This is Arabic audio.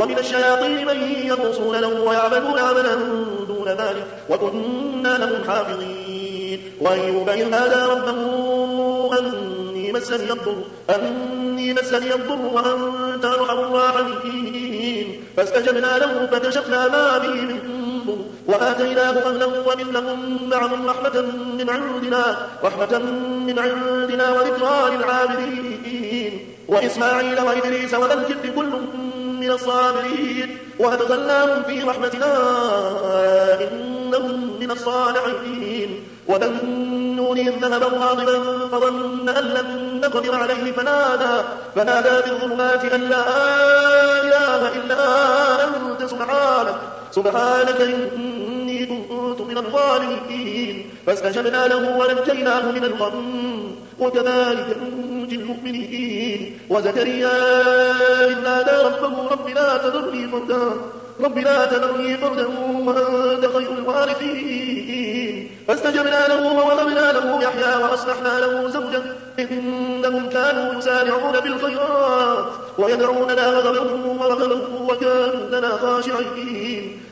ومن الشياطين من يغوصون له ويعملون عملا دون ذلك وكنا لهم حافظين. وأيوب إذ نادى ربه أني مسني الضر وأنت أرحم الراحمين فاستجبنا له فكشفنا ما به من ضر وآتيناه أهله ومثلهم معهم رحمة من عندنا وذكرى للعابدين. وإسماعيل وإدريس وذا الكفل كل من الصابرين وأدخلناهم في رحمتنا إنهم من الصالحين. وذا النون إذ ذهب مغاضبا فظن أن لن نقدر عليه فنادى في الظلمات أن لا إله إلا أنت سبحانك إني كنت من الظالمين. فاستجبنا له ونجيناه من الغم وكذلك ننجي المؤمنين. وزكريا إذ نادى ربه رب لا تذرني فردا وأنت خير الوارثين. فاستجبنا له ووهبنا له يحيى وأصلحنا له زوجا إنهم كانوا يسارعون بالخيرات ويدعوننا رغبا ورهبا وكانوا لنا خاشعين.